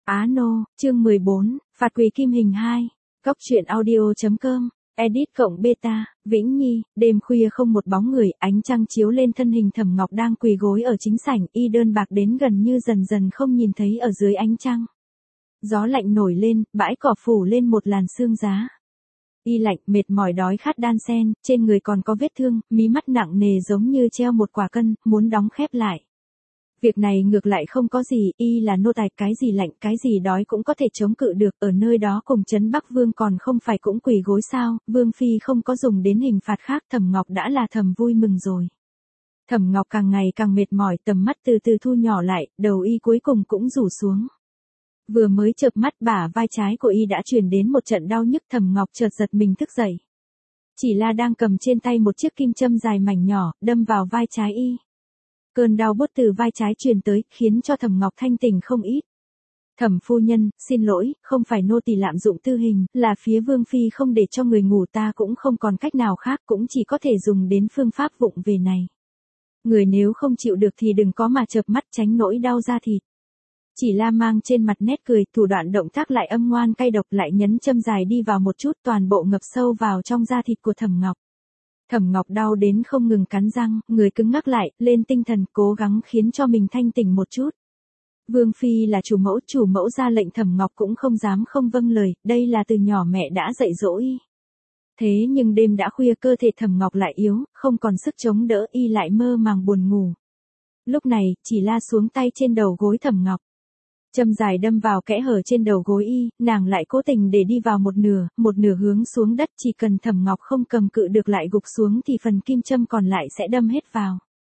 Á Nô, chương 14, phạt quỳ kim hình 2. Góc truyện audio.com, edit cộng beta, Vĩnh Nhi, đêm khuya không một bóng người, ánh trăng chiếu lên thân hình Thẩm Ngọc đang quỳ gối ở chính sảnh, y đơn bạc đến gần như dần dần không nhìn thấy ở dưới ánh trăng. Gió lạnh nổi lên, bãi cỏ phủ lên một làn sương giá. Y lạnh, mệt mỏi đói khát đan xen, trên người còn có vết thương, mí mắt nặng nề giống như treo một quả cân, muốn đóng khép lại. Việc này ngược lại không có gì, y là nô tài, cái gì lạnh, cái gì đói cũng có thể chống cự được, ở nơi đó cùng Trấn Bắc Vương còn không phải cũng quỳ gối sao, Vương Phi không có dùng đến hình phạt khác, Thẩm Ngọc đã là thầm vui mừng rồi. Thẩm Ngọc càng ngày càng mệt mỏi, tầm mắt từ từ thu nhỏ lại, đầu y cuối cùng cũng rủ xuống. Vừa mới chợp mắt bả vai trái của y đã truyền đến một trận đau nhức, Thẩm Ngọc chợt giật mình thức dậy. Chỉ là đang cầm trên tay một chiếc kim châm dài mảnh nhỏ, đâm vào vai trái y. Cơn đau buốt từ vai trái truyền tới, khiến cho Thẩm Ngọc thanh tỉnh không ít. Thẩm phu nhân, xin lỗi, không phải nô tỳ lạm dụng tư hình, là phía Vương Phi không để cho người ngủ, ta cũng không còn cách nào khác, cũng chỉ có thể dùng đến phương pháp vụng về này. Người nếu không chịu được thì đừng có mà chợp mắt, tránh nỗi đau da thịt. Chỉ la mang trên mặt nét cười, thủ đoạn động tác lại âm ngoan cay độc, lại nhấn châm dài đi vào một chút, toàn bộ ngập sâu vào trong da thịt của Thẩm Ngọc. Thẩm Ngọc đau đến không ngừng cắn răng, người cứng ngắc lại, lên tinh thần, cố gắng khiến cho mình thanh tỉnh một chút. Vương Phi là chủ mẫu ra lệnh, Thẩm Ngọc cũng không dám không vâng lời, đây là từ nhỏ mẹ đã dạy dỗ y. Thế nhưng đêm đã khuya, cơ thể Thẩm Ngọc lại yếu, không còn sức chống đỡ, y lại mơ màng buồn ngủ. Lúc này, chỉ la xuống tay trên đầu gối Thẩm Ngọc. Châm dài đâm vào kẽ hở trên đầu gối y, nàng lại cố tình để đi vào một nửa hướng xuống đất, chỉ cần Thẩm Ngọc không cầm cự được lại gục xuống thì phần kim châm còn lại sẽ đâm hết vào.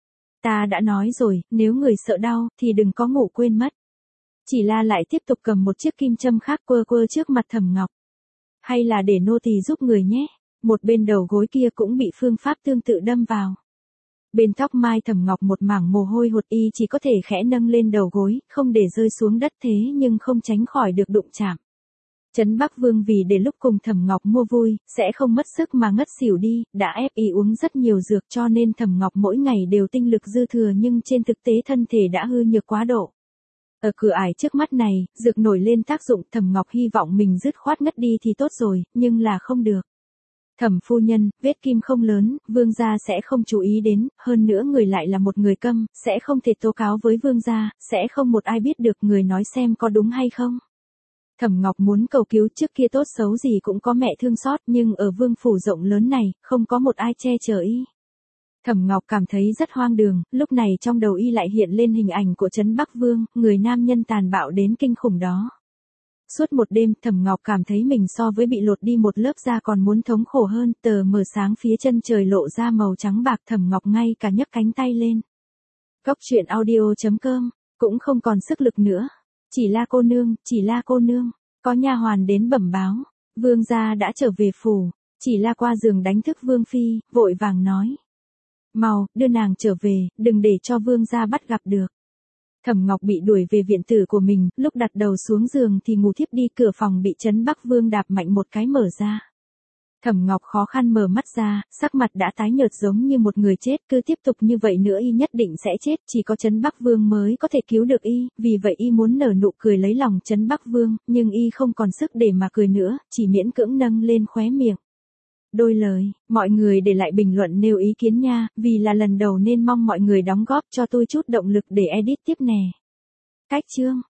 Ta đã nói rồi, nếu người sợ đau, thì đừng có ngủ quên mất. Chỉ la lại tiếp tục cầm một chiếc kim châm khác quơ trước mặt Thẩm Ngọc. Hay là để nô tỳ giúp người nhé, một bên đầu gối kia cũng bị phương pháp tương tự đâm vào. Bên tóc mai Thẩm Ngọc một mảng mồ hôi hột, y chỉ có thể khẽ nâng lên đầu gối, không để rơi xuống đất, thế nhưng không tránh khỏi được đụng chạm. Trấn Bắc Vương vì để lúc cùng Thẩm Ngọc mua vui, sẽ không mất sức mà ngất xỉu đi, đã ép y uống rất nhiều dược, cho nên Thẩm Ngọc mỗi ngày đều tinh lực dư thừa, nhưng trên thực tế thân thể đã hư nhược quá độ. Ở cửa ải trước mắt này, dược nổi lên tác dụng, Thẩm Ngọc hy vọng mình dứt khoát ngất đi thì tốt rồi, nhưng là không được. Thẩm phu nhân, vết kim không lớn, vương gia sẽ không chú ý đến, hơn nữa người lại là một người câm, sẽ không thể tố cáo với vương gia, sẽ không một ai biết được, người nói xem có đúng hay không. Thẩm Ngọc muốn cầu cứu, trước kia tốt xấu gì cũng có mẹ thương xót, nhưng ở vương phủ rộng lớn này, không có một ai che chở y. Thẩm Ngọc cảm thấy rất hoang đường, lúc này trong đầu y lại hiện lên hình ảnh của Trấn Bắc Vương, người nam nhân tàn bạo đến kinh khủng đó. Suốt một đêm, Thẩm Ngọc cảm thấy mình so với bị lột đi một lớp da còn muốn thống khổ hơn, tờ mờ sáng phía chân trời lộ ra màu trắng bạc, Thẩm Ngọc ngay cả nhấc cánh tay lên. Góc truyện audio.com, cũng không còn sức lực nữa. Chỉ la cô nương, có nha hoàn đến bẩm báo, vương gia đã trở về phủ. Chỉ la qua giường đánh thức Vương Phi, vội vàng nói. Mau, đưa nàng trở về, đừng để cho vương gia bắt gặp được. Thẩm Ngọc bị đuổi về viện tử của mình, lúc đặt đầu xuống giường thì ngủ thiếp đi, cửa phòng bị Trấn Bắc Vương đạp mạnh một cái mở ra. Thẩm Ngọc khó khăn mở mắt ra, sắc mặt đã tái nhợt giống như một người chết, cứ tiếp tục như vậy nữa y nhất định sẽ chết, chỉ có Trấn Bắc Vương mới có thể cứu được y, vì vậy y muốn nở nụ cười lấy lòng Trấn Bắc Vương, nhưng y không còn sức để mà cười nữa, chỉ miễn cưỡng nâng lên khóe miệng. Đôi lời, mọi người để lại bình luận nêu ý kiến nha, vì là lần đầu nên mong mọi người đóng góp cho tôi chút động lực để edit tiếp nè. Cách chương.